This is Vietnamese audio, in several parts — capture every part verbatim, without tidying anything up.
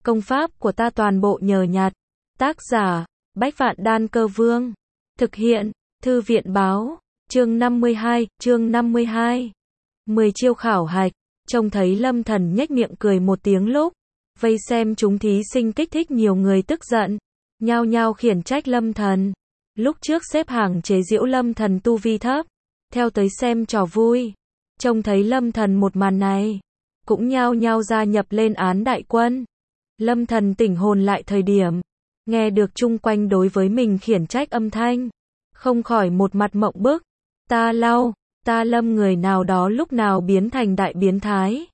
Công pháp của ta toàn bộ nhờ nhặt. Tác giả, Bách Vạn Đan Cơ Vương. Thực hiện, Thư viện Báo. Chương năm mươi hai, chương năm mươi hai. mười chiêu khảo hạch. Trông thấy Lâm Thần nhếch miệng cười một tiếng lúc vây xem chúng thí sinh kích thích nhiều người tức giận, nhao nhao khiển trách Lâm Thần. Lúc trước xếp hàng chế giễu Lâm Thần tu vi thấp, theo tới xem trò vui. Trông thấy Lâm Thần một màn này, cũng nhao nhao gia nhập lên án đại quân. Lâm Thần tỉnh hồn lại thời điểm, nghe được chung quanh đối với mình khiển trách âm thanh, không khỏi một mặt mộng bức. Ta lau, ta Lâm người nào đó lúc nào biến thành đại biến thái.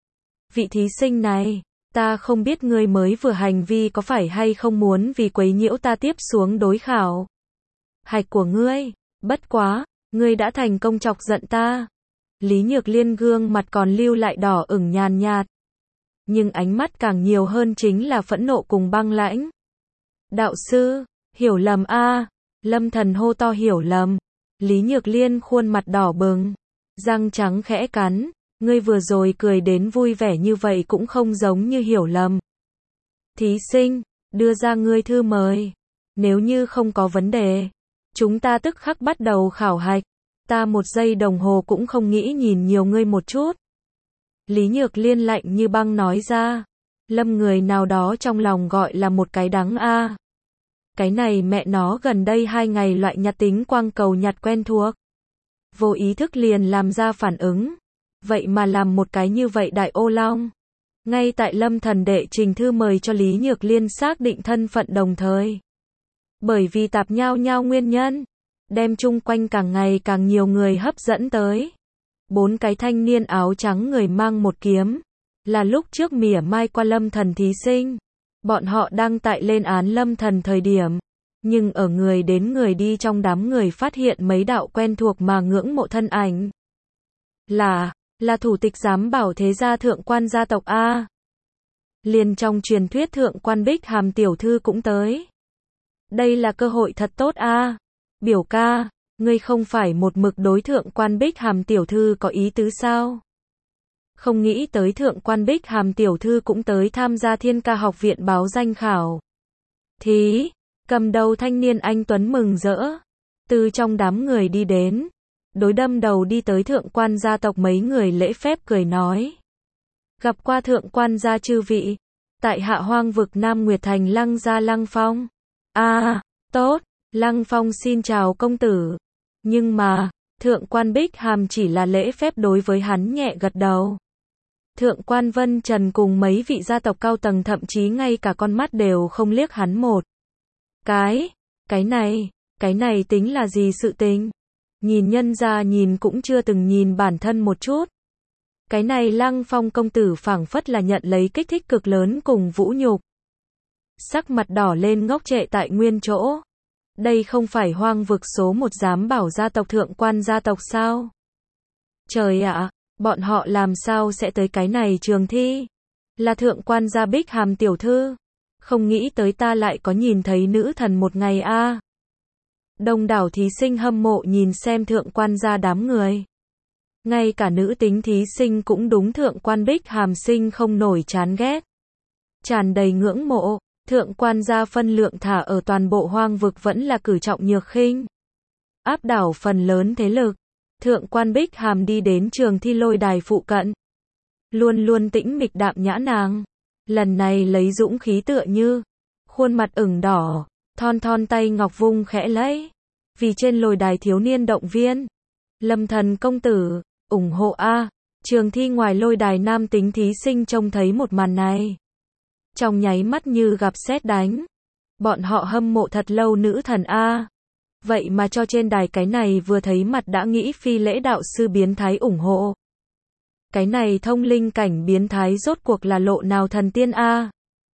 Vị thí sinh này, ta không biết ngươi mới vừa hành vi có phải hay không muốn vì quấy nhiễu ta tiếp xuống đối khảo hạch của ngươi, bất quá, ngươi đã thành công chọc giận ta. Lý Nhược Liên gương mặt còn lưu lại đỏ ửng nhàn nhạt, nhưng ánh mắt càng nhiều hơn chính là phẫn nộ cùng băng lãnh. Đạo sư, hiểu lầm a. Lâm Thần hô to hiểu lầm. Lý Nhược Liên khuôn mặt đỏ bừng, răng trắng khẽ cắn, ngươi vừa rồi cười đến vui vẻ như vậy cũng không giống như hiểu lầm. Thí sinh, đưa ra ngươi thư mời. Nếu như không có vấn đề, chúng ta tức khắc bắt đầu khảo hạch. Ta một giây đồng hồ cũng không nghĩ nhìn nhiều ngươi một chút. Lý Nhược Liên lạnh như băng nói ra. Lâm người nào đó trong lòng gọi là một cái đắng a. Cái này mẹ nó gần đây hai ngày loại nhặt tính quang cầu nhặt quen thuộc. Vô ý thức liền làm ra phản ứng. Vậy mà làm một cái như vậy đại ô long. Ngay tại Lâm Thần đệ trình thư mời cho Lý Nhược Liên xác định thân phận đồng thời. Bởi vì tạp nhao nhao nguyên nhân, đem chung quanh càng ngày càng nhiều người hấp dẫn tới. Bốn cái thanh niên áo trắng người mang một kiếm, là lúc trước mỉa mai qua Lâm Thần thí sinh. Bọn họ đang tại lên án Lâm Thần thời điểm, nhưng ở người đến người đi trong đám người phát hiện mấy đạo quen thuộc mà ngưỡng mộ thân ảnh. Là, là thủ tịch giám bảo thế gia thượng quan gia tộc A. Liền trong truyền thuyết thượng quan Bích Hàm tiểu thư cũng tới. Đây là cơ hội thật tốt A. Biểu ca, ngươi không phải một mực đối thượng quan Bích Hàm tiểu thư có ý tứ sao? Không nghĩ tới thượng quan Bích Hàm tiểu thư cũng tới tham gia Thiên Ca học viện báo danh khảo thí. Cầm đầu thanh niên anh tuấn mừng rỡ, từ trong đám người đi đến, đối đâm đầu đi tới thượng quan gia tộc mấy người lễ phép cười nói. Gặp qua thượng quan gia chư vị, tại hạ hoang vực Nam Nguyệt Thành Lăng gia Lăng Phong. A, à, tốt, Lăng Phong xin chào công tử. Nhưng mà, thượng quan Bích Hàm chỉ là lễ phép đối với hắn nhẹ gật đầu. Thượng quan Vân Trần cùng mấy vị gia tộc cao tầng thậm chí ngay cả con mắt đều không liếc hắn một cái. Cái này, cái này tính là gì sự tình? Nhìn nhân ra nhìn cũng chưa từng nhìn bản thân một chút. Cái này Lăng Phong công tử phảng phất là nhận lấy kích thích cực lớn cùng vũ nhục. Sắc mặt đỏ lên ngốc trệ tại nguyên chỗ. Đây không phải hoang vực số một giám bảo gia tộc thượng quan gia tộc sao? Trời ạ, à, bọn họ làm sao sẽ tới cái này trường thi? Là thượng quan gia Bích Hàm tiểu thư. Không nghĩ tới ta lại có nhìn thấy nữ thần một ngày a. À. Đông đảo thí sinh hâm mộ nhìn xem thượng quan gia đám người. Ngay cả nữ tính thí sinh cũng đúng thượng quan Bích Hàm sinh không nổi chán ghét. Tràn đầy ngưỡng mộ, thượng quan gia phân lượng thả ở toàn bộ hoang vực vẫn là cử trọng nhược khinh. Áp đảo phần lớn thế lực. Thượng quan Bích Hàm đi đến trường thi lôi đài phụ cận. Luôn luôn tĩnh mịch đạm nhã nàng. Lần này lấy dũng khí tựa như. Khuôn mặt ửng đỏ, thon thon tay ngọc vung khẽ lấy. Vì trên lôi đài thiếu niên động viên. Lâm Thần công tử, ủng hộ A. Trường thi ngoài lôi đài nam tính thí sinh trông thấy một màn này. Trong nháy mắt như gặp sét đánh. Bọn họ hâm mộ thật lâu nữ thần A. Vậy mà cho trên đài cái này vừa thấy mặt đã nghĩ phi lễ đạo sư biến thái ủng hộ. Cái này thông linh cảnh biến thái rốt cuộc là lộ nào thần tiên A.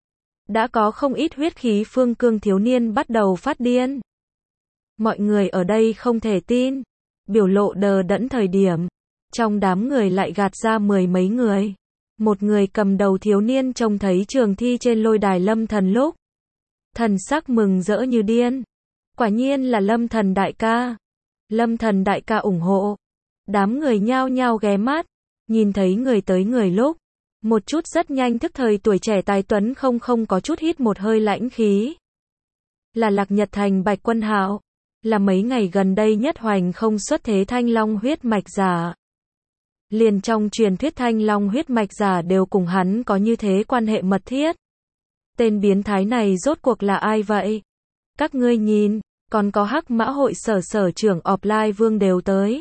Đã có không ít huyết khí phương cương thiếu niên bắt đầu phát điên. Mọi người ở đây không thể tin. Biểu lộ đờ đẫn thời điểm. Trong đám người lại gạt ra mười mấy người. Một người cầm đầu thiếu niên trông thấy trường thi trên lôi đài Lâm Thần lúc. Thần sắc mừng rỡ như điên. Quả nhiên là Lâm Thần đại ca. Lâm Thần đại ca ủng hộ. Đám người nhao nhao ghé mắt. Nhìn thấy người tới người lúc. Một chút rất nhanh thức thời tuổi trẻ tài tuấn không không có chút hít một hơi lãnh khí. Là Lạc Nhật Thành Bạch Quân Hạo. Là mấy ngày gần đây nhất hoành không xuất thế thanh long huyết mạch giả. Liền trong truyền thuyết thanh long huyết mạch giả đều cùng hắn có như thế quan hệ mật thiết. Tên biến thái này rốt cuộc là ai vậy? Các ngươi nhìn, còn có Hắc Mã hội sở sở trưởng offline vương đều tới.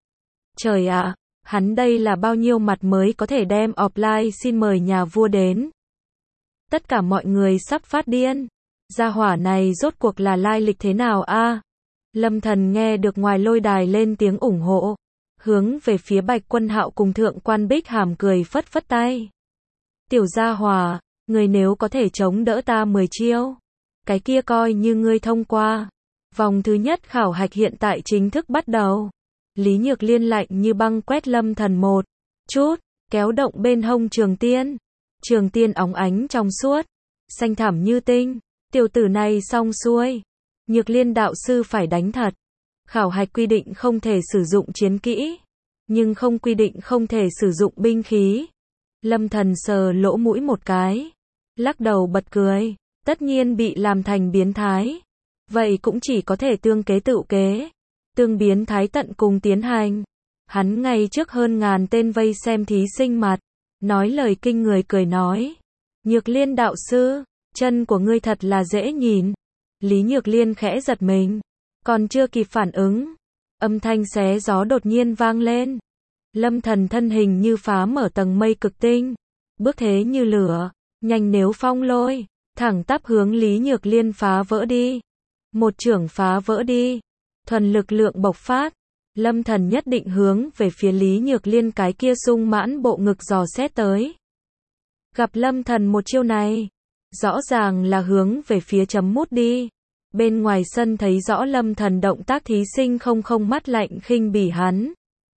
Trời ạ, hắn đây là bao nhiêu mặt mới có thể đem offline xin mời nhà vua đến. Tất cả mọi người sắp phát điên. Gia hỏa này rốt cuộc là lai lịch thế nào a? Lâm Thần nghe được ngoài lôi đài lên tiếng ủng hộ. Hướng về phía Bạch Quân Hạo cùng Thượng quan Bích Hàm cười phất phất tay. Tiểu gia hỏa, người nếu có thể chống đỡ ta mười chiêu, cái kia coi như ngươi thông qua. Vòng thứ nhất khảo hạch hiện tại chính thức bắt đầu. Lý Nhược Liên lạnh như băng quét Lâm Thần một chút, kéo động bên hông Trường Tiên. Trường Tiên óng ánh trong suốt, xanh thẳm như tinh. Tiểu tử này xong xuôi. Nhược Liên đạo sư phải đánh thật. Khảo hạch quy định không thể sử dụng chiến kỹ, nhưng không quy định không thể sử dụng binh khí. Lâm Thần sờ lỗ mũi một cái, lắc đầu bật cười, tất nhiên bị làm thành biến thái. Vậy cũng chỉ có thể tương kế tự kế, tương biến thái tận cùng tiến hành. Hắn ngay trước hơn ngàn tên vây xem thí sinh mặt, nói lời kinh người cười nói. Nhược Liên đạo sư, chân của ngươi thật là dễ nhìn. Lý Nhược Liên khẽ giật mình, còn chưa kịp phản ứng, âm thanh xé gió đột nhiên vang lên. Lâm Thần thân hình như phá mở tầng mây cực tinh, bước thế như lửa, nhanh nếu phong lôi, thẳng tắp hướng Lý Nhược Liên phá vỡ đi. Một chưởng phá vỡ đi, thuần lực lượng bộc phát. Lâm Thần nhất định hướng về phía Lý Nhược Liên cái kia sung mãn bộ ngực dò xét tới. Gặp Lâm Thần một chiêu này, rõ ràng là hướng về phía chấm mút đi. Bên ngoài sân thấy rõ Lâm Thần động tác thí sinh không không mắt lạnh khinh bỉ hắn.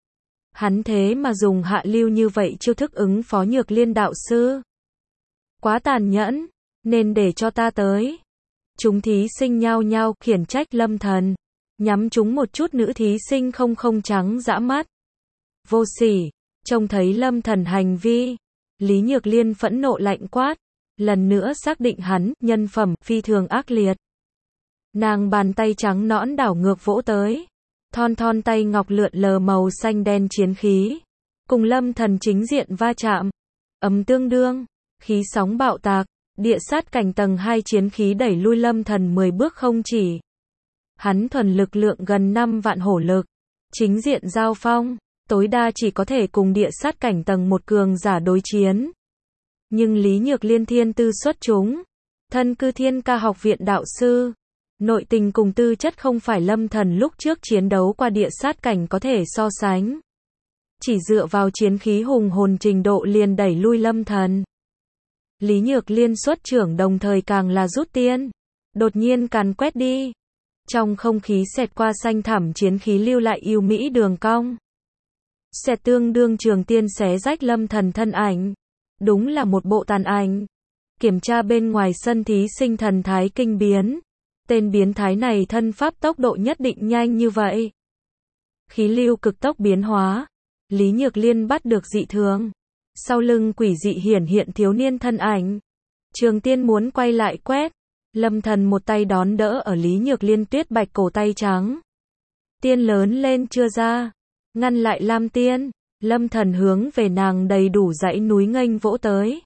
Hắn thế mà dùng hạ lưu như vậy chiêu thức ứng phó Nhược Liên đạo sư. Quá tàn nhẫn, nên để cho ta tới. Chúng thí sinh nhao nhao khiển trách Lâm Thần, nhắm chúng một chút nữ thí sinh không không trắng dã mắt. Vô sỉ, trông thấy Lâm Thần hành vi, Lý Nhược Liên phẫn nộ lạnh quát, lần nữa xác định hắn nhân phẩm phi thường ác liệt. Nàng bàn tay trắng nõn đảo ngược vỗ tới, thon thon tay ngọc lượn lờ màu xanh đen chiến khí, cùng Lâm Thần chính diện va chạm, ầm tương đương, khí sóng bạo tạc, địa sát cảnh tầng hai chiến khí đẩy lui Lâm Thần mười bước không chỉ. Hắn thuần lực lượng gần năm vạn hổ lực, chính diện giao phong, tối đa chỉ có thể cùng địa sát cảnh tầng một cường giả đối chiến. Nhưng Lý Nhược Liên thiên tư xuất chúng, thân cư Thiên Ca học viện đạo sư, nội tình cùng tư chất không phải Lâm Thần lúc trước chiến đấu qua địa sát cảnh có thể so sánh. Chỉ dựa vào chiến khí hùng hồn trình độ liền đẩy lui Lâm Thần. Lý Nhược Liên xuất trưởng đồng thời càng là rút tiên, đột nhiên càn quét đi. Trong không khí xẹt qua xanh thẳm chiến khí lưu lại yêu mỹ đường cong. Xẹt tương đương Trường Tiên xé rách Lâm Thần thân ảnh. Đúng là một bộ tàn ảnh. Kiểm tra bên ngoài sân thí sinh thần thái kinh biến. Tên biến thái này thân pháp tốc độ nhất định nhanh như vậy. Khí lưu cực tốc biến hóa. Lý Nhược Liên bắt được dị thường. Sau lưng quỷ dị hiển hiện thiếu niên thân ảnh. Trường Tiên muốn quay lại quét. Lâm Thần một tay đón đỡ ở Lý Nhược Liên tuyết bạch cổ tay trắng. Tiên lớn lên chưa ra. Ngăn lại Lam Tiên. Lâm Thần hướng về nàng đầy đủ dãy núi nghênh vỗ tới.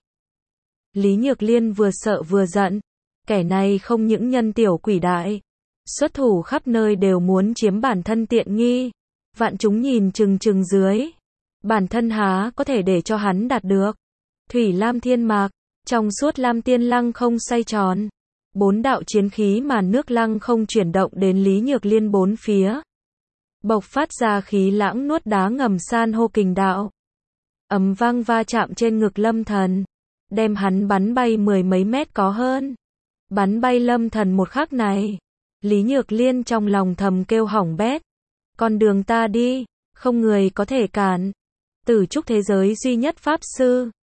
Lý Nhược Liên vừa sợ vừa giận. Kẻ này không những nhân tiểu quỷ đại, xuất thủ khắp nơi đều muốn chiếm bản thân tiện nghi. Vạn chúng nhìn chừng chừng dưới. Bản thân há có thể để cho hắn đạt được. Thủy Lam Thiên Mạc, trong suốt Lam Tiên lăng không xoay tròn. Bốn đạo chiến khí màn nước lăng không chuyển động đến Lý Nhược Liên bốn phía. Bộc phát ra khí lãng nuốt đá ngầm san hô kình đạo. Ầm vang va chạm trên ngực Lâm Thần, đem hắn bắn bay mười mấy mét có hơn. Bắn bay Lâm Thần một khắc này, Lý Nhược Liên trong lòng thầm kêu hỏng bét. Con đường ta đi, không người có thể cản. Tử trúc thế giới duy nhất pháp sư,